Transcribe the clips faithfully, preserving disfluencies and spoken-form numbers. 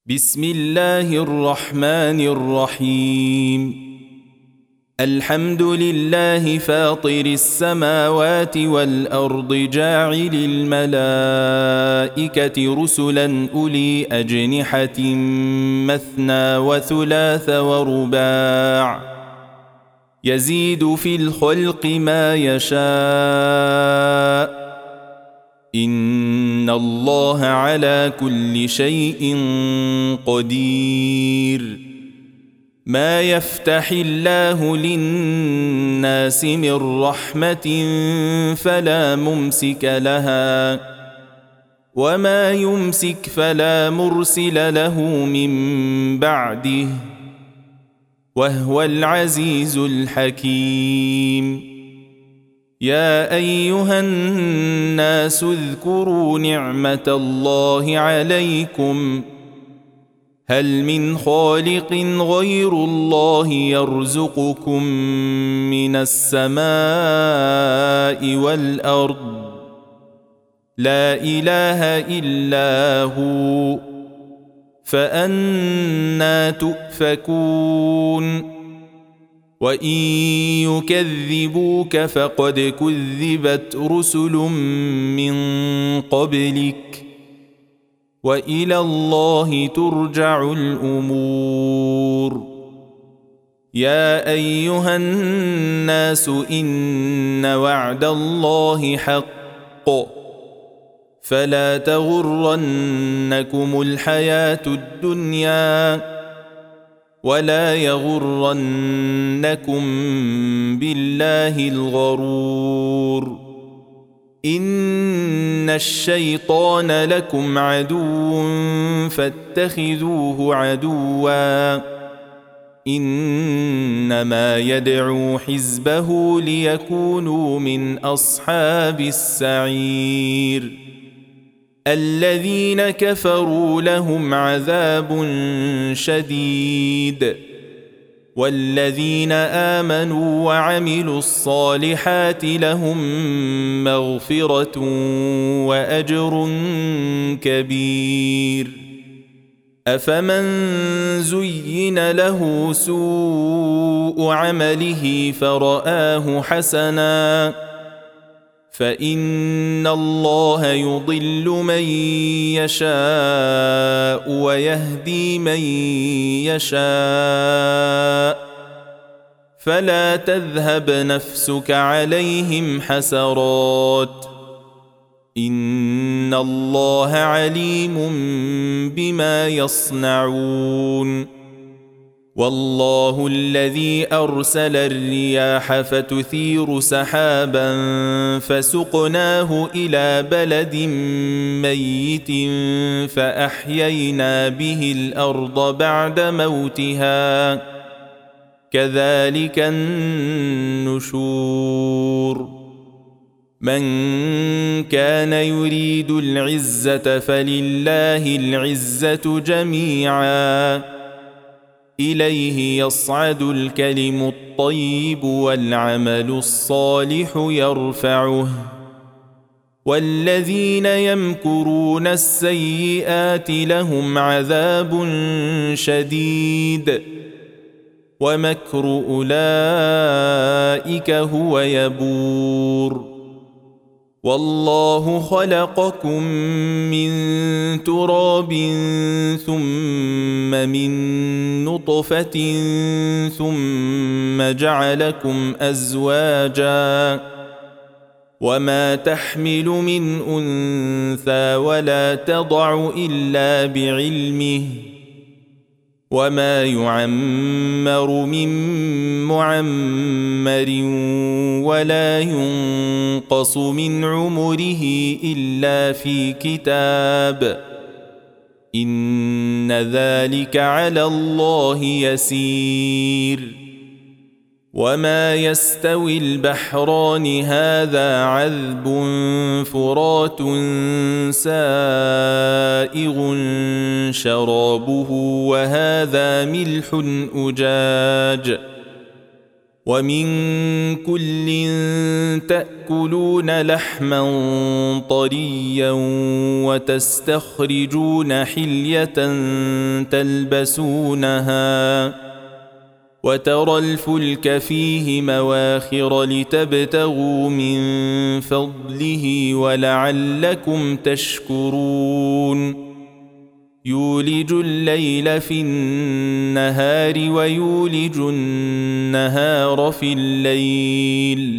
بسم الله الرحمن الرحيم. الحمد لله فاطر السماوات والأرض جاعل الملائكة رسلا أولي أجنحة مثنى وثلاث ورباع يزيد في الخلق ما يشاء إن الله على كل شيء قدير. ما يفتح الله للناس من رحمة فلا ممسك لها وما يمسك فلا مرسل له من بعده وهو العزيز الحكيم. يا أيها الناس اذكروا نعمة الله عليكم هل من خالق غير الله يرزقكم من السماء والأرض لا إله إلا هو فأنى تؤفكون. وإن يكذبوك فقد كذبت رسل من قبلك وإلى الله ترجع الأمور. يا أيها الناس إن وعد الله حق فلا تغرنكم الحياة الدنيا ولا يغرنكم بالله الغرور. إن الشيطان لكم عدو فاتخذوه عدوا إنما يدعو حزبه ليكونوا من أصحاب السعير. الذين كفروا لهم عذاب شديد والذين آمنوا وعملوا الصالحات لهم مغفرة وأجر كبير. أفمن زين له سوء عمله فرآه حسنا فإن الله يضل من يشاء ويهدي من يشاء فلا تذهب نفسك عليهم حسرات إن الله عليم بما يصنعون. والله الذي أرسل الرياح فتثير سحابا فسقناه إلى بلد ميت فأحيينا به الأرض بعد موتها كذلك النشور. من كان يريد العزة فلله العزة جميعا إليه يصعد الكلم الطيب والعمل الصالح يرفعه والذين يمكرون السيئات لهم عذاب شديد ومكر أولئك هو يبور. والله خلقكم من تراب ثم من نطفة ثم جعلكم أزواجا وما تحمل من أنثى ولا تضع إلا بعلمه وما يعمر من معمر ولا ينقص من عمره إلا في كتاب إن ذلك على الله يسير. وما يستوي البحران هذا عذب فرات سائغ شرابه وهذا ملح أجاج ومن كل تأكلون لحما طريا وتستخرجون حلية تلبسونها وترى الفلك فيه مواخر لتبتغوا من فضله ولعلكم تشكرون يولج الليل في النهار ويولج النهار في الليل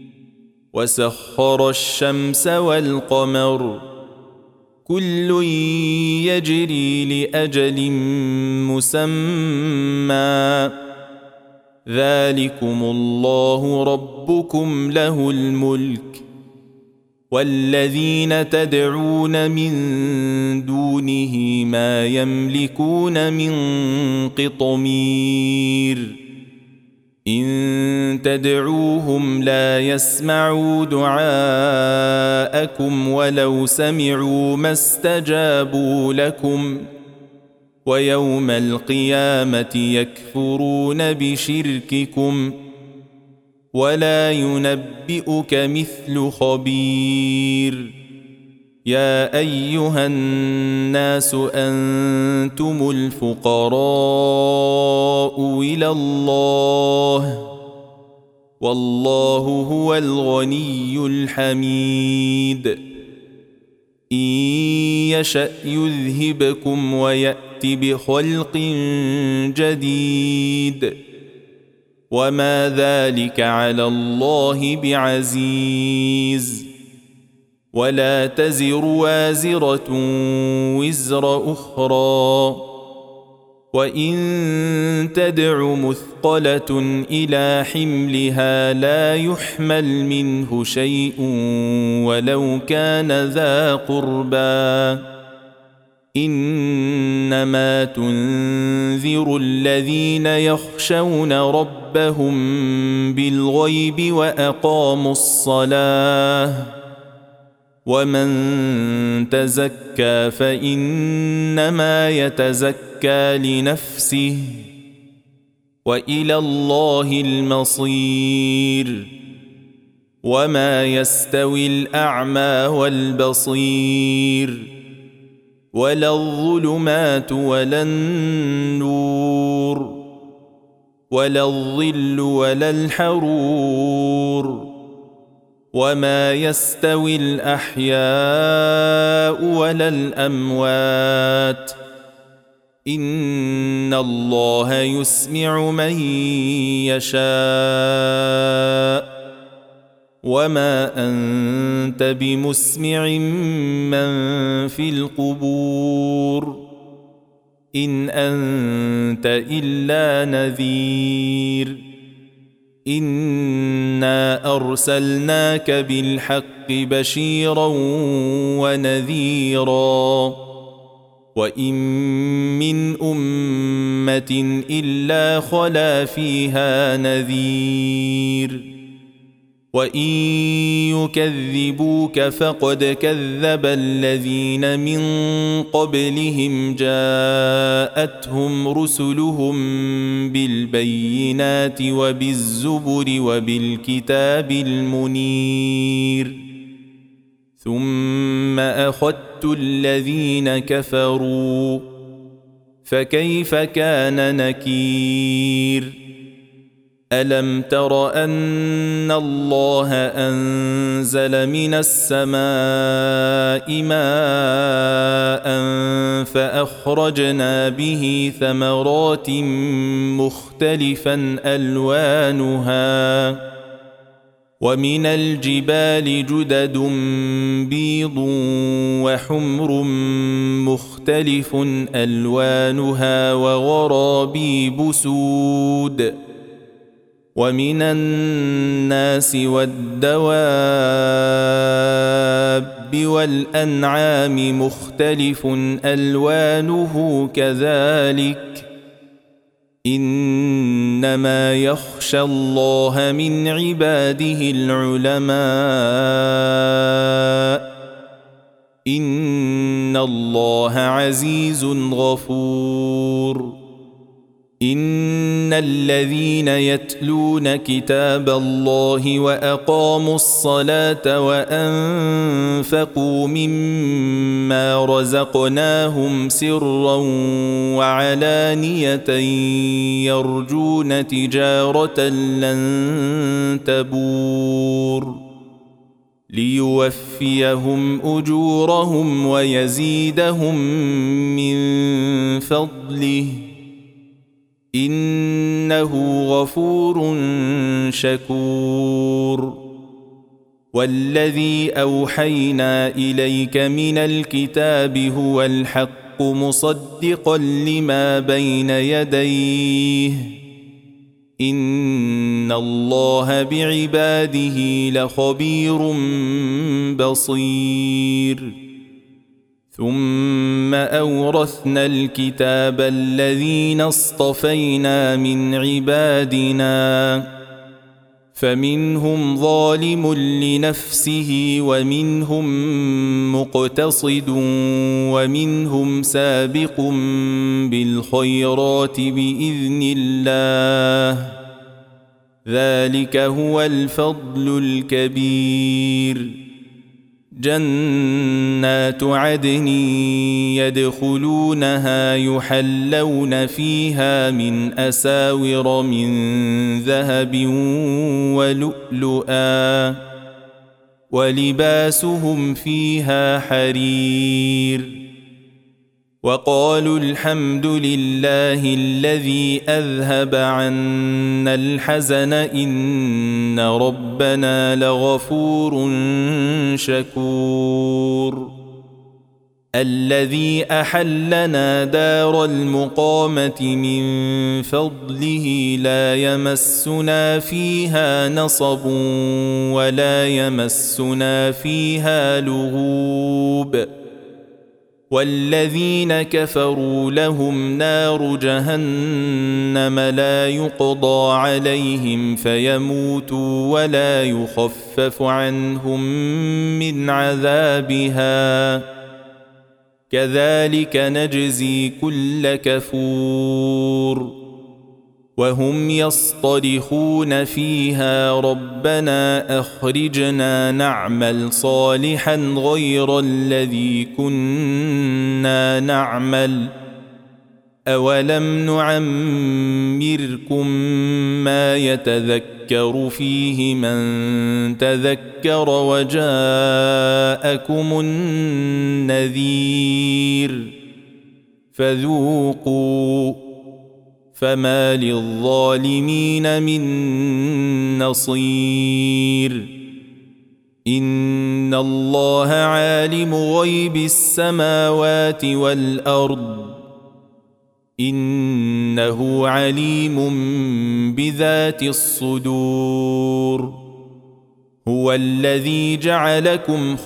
وسخر الشمس والقمر كل يجري لأجل مسمى ذلكم الله ربكم له الملك والذين تدعون من دونه ما يملكون من قطمير إن تدعوهم لا يسمعوا دعاءكم ولو سمعوا ما استجابوا لكم ويوم القيامة يكفرون بشرككم ولا ينبئك مثل خبير يا أيها الناس أنتم الفقراء إلى الله والله هو الغني الحميد إن يشأ يذهبكم ويأت بخلق جديد وما ذلك على الله بعزيز ولا تزر وازرة وزر أخرى وإن تدع مثقلة إلى حملها لا يحمل منه شيء ولو كان ذا قربى إنما تنذر الذين يخشون ربهم بالغيب وأقاموا الصلاة ومن تزكى فإنما يتزكى لنفسه وإلى الله المصير وما يستوي الأعمى والبصير ولا الظلمات ولا النور ولا الظل ولا الحرور وما يستوي الأحياء ولا الأموات إن الله يسمع من يشاء وما أنت بمسمع من في القبور إن أنت إلا نذير إنا أرسلناك بالحق بشيرا ونذيرا وإن من أمة إلا خلا فيها نذير وإن يكذبوك فقد كذب الذين من قبلهم جاءتهم رسلهم بالبينات وبالزبر وبالكتاب المنير ثم أخذت الذين كفروا فكيف كان نكير ألم تر أن الله أنزل من السماء ماء فأخرجنا به ثمرات مختلفا ألوانها ومن الجبال جدد بيض وحمر مختلف ألوانها وغرابيب سود ومن الناس والدواب والأنعام مختلف ألوانه كذلك إنما يخشى الله من عباده العلماء إن الله عزيز غفور إن الذين يتلون كتاب الله وأقاموا الصلاة وأنفقوا مما رزقناهم سرا وعلانية يرجون تجارة لن تبور ليوفيهم أجورهم ويزيدهم من فضله إنه غفور شكور والذي أوحينا إليك من الكتاب هو الحق مصدقا لما بين يديه إن الله بعباده لخبير بصير ثم أورثنا الكتاب الذين اصطفينا من عبادنا فمنهم ظالم لنفسه ومنهم مقتصد ومنهم سابق بالخيرات بإذن الله ذلك هو الفضل الكبير جنات عدن يدخلونها يحلون فيها من أساور من ذهب ولؤلؤا ولباسهم فيها حرير وقالوا الحمد لله الذي أذهب عنا الحزن إن ربنا لغفور شكور الذي أحلنا دار المقامة من فضله لا يمسنا فيها نصب ولا يمسنا فيها لغوب والذين كفروا لهم نار جهنم لا يقضى عليهم فيموتوا ولا يخفف عنهم من عذابها كذلك نجزي كل كفور وهم يصطرخون فيها ربنا أخرجنا نعمل صالحا غير الذي كنا نعمل أولم نعمركم ما يتذكر فيه من تذكر وجاءكم النذير فذوقوا فما للظالمين من نصير إن الله عالم غيب السماوات والأرض إنه عليم بذات الصدور هو الذي جعلكم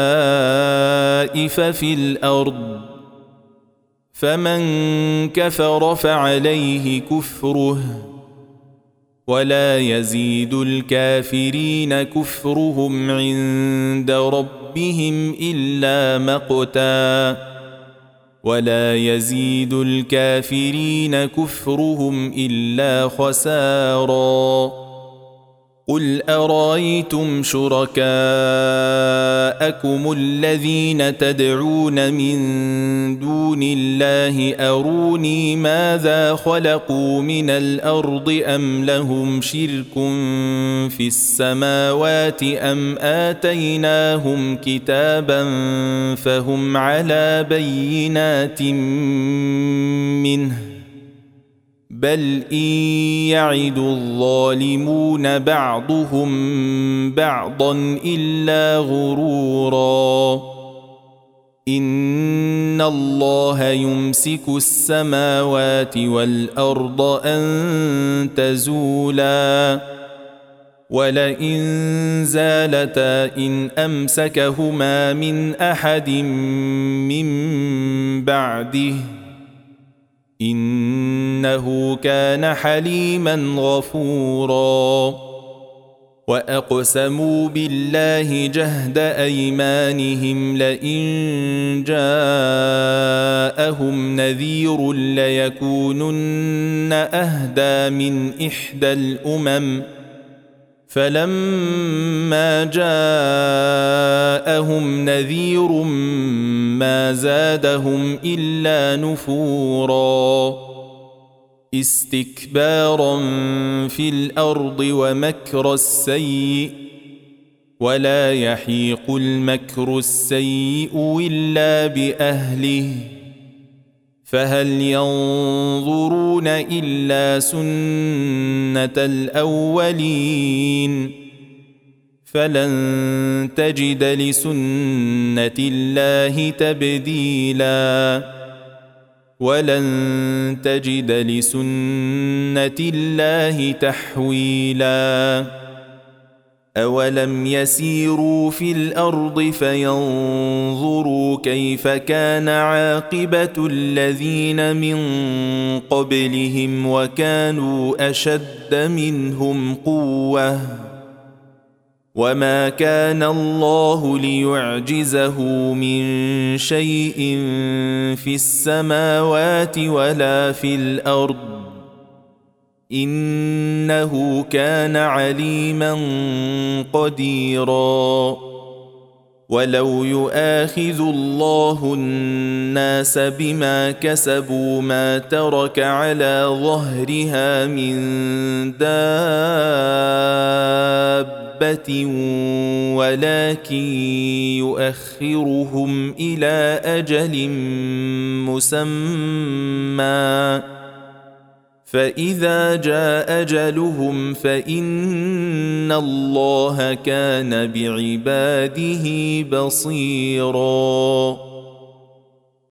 خلائف في الأرض فمن كفر فعليه كفره ولا يزيد الكافرين كفرهم عند ربهم إلا مقتا ولا يزيد الكافرين كفرهم إلا خسارا قل أرأيتم شركاءكم الذين تدعون من دون الله أروني ماذا خلقوا من الأرض أم لهم شرك في السماوات أم آتيناهم كتابا فهم على بينات منه بل إن يعد الظالمون بعضهم بعضا إلا غرورا إن الله يمسك السماوات والأرض أن تزولا ولئن زالتا إن أمسكهما من أحد من بعده إنه كان حليما غفورا وأقسموا بالله جهد أيمانهم لئن جاءهم نذير ليكونن أهدى من إحدى الأمم فلما جاءهم نذير ما زادهم إلا نفورا استكبارا في الأرض ومكر السيء ولا يحيق المكر السيء إلا بأهله فهل ينظرون إلا سنة الأولين فلن تجد لسنة الله تبديلا ولن تجد لسنة الله تحويلا أولم يسيروا في الأرض فينظروا كيف كان عاقبة الذين من قبلهم وكانوا أشد منهم قوة وما كان الله ليعجزه من شيء في السماوات ولا في الأرض إنه كان عليما قديرا ولو يؤاخذ الله الناس بما كسبوا ما ترك على ظهرها من دابة ولكن يؤخرهم إلى أجل مسمى فإذا جاء أجلهم فإن الله كان بعباده بصيراً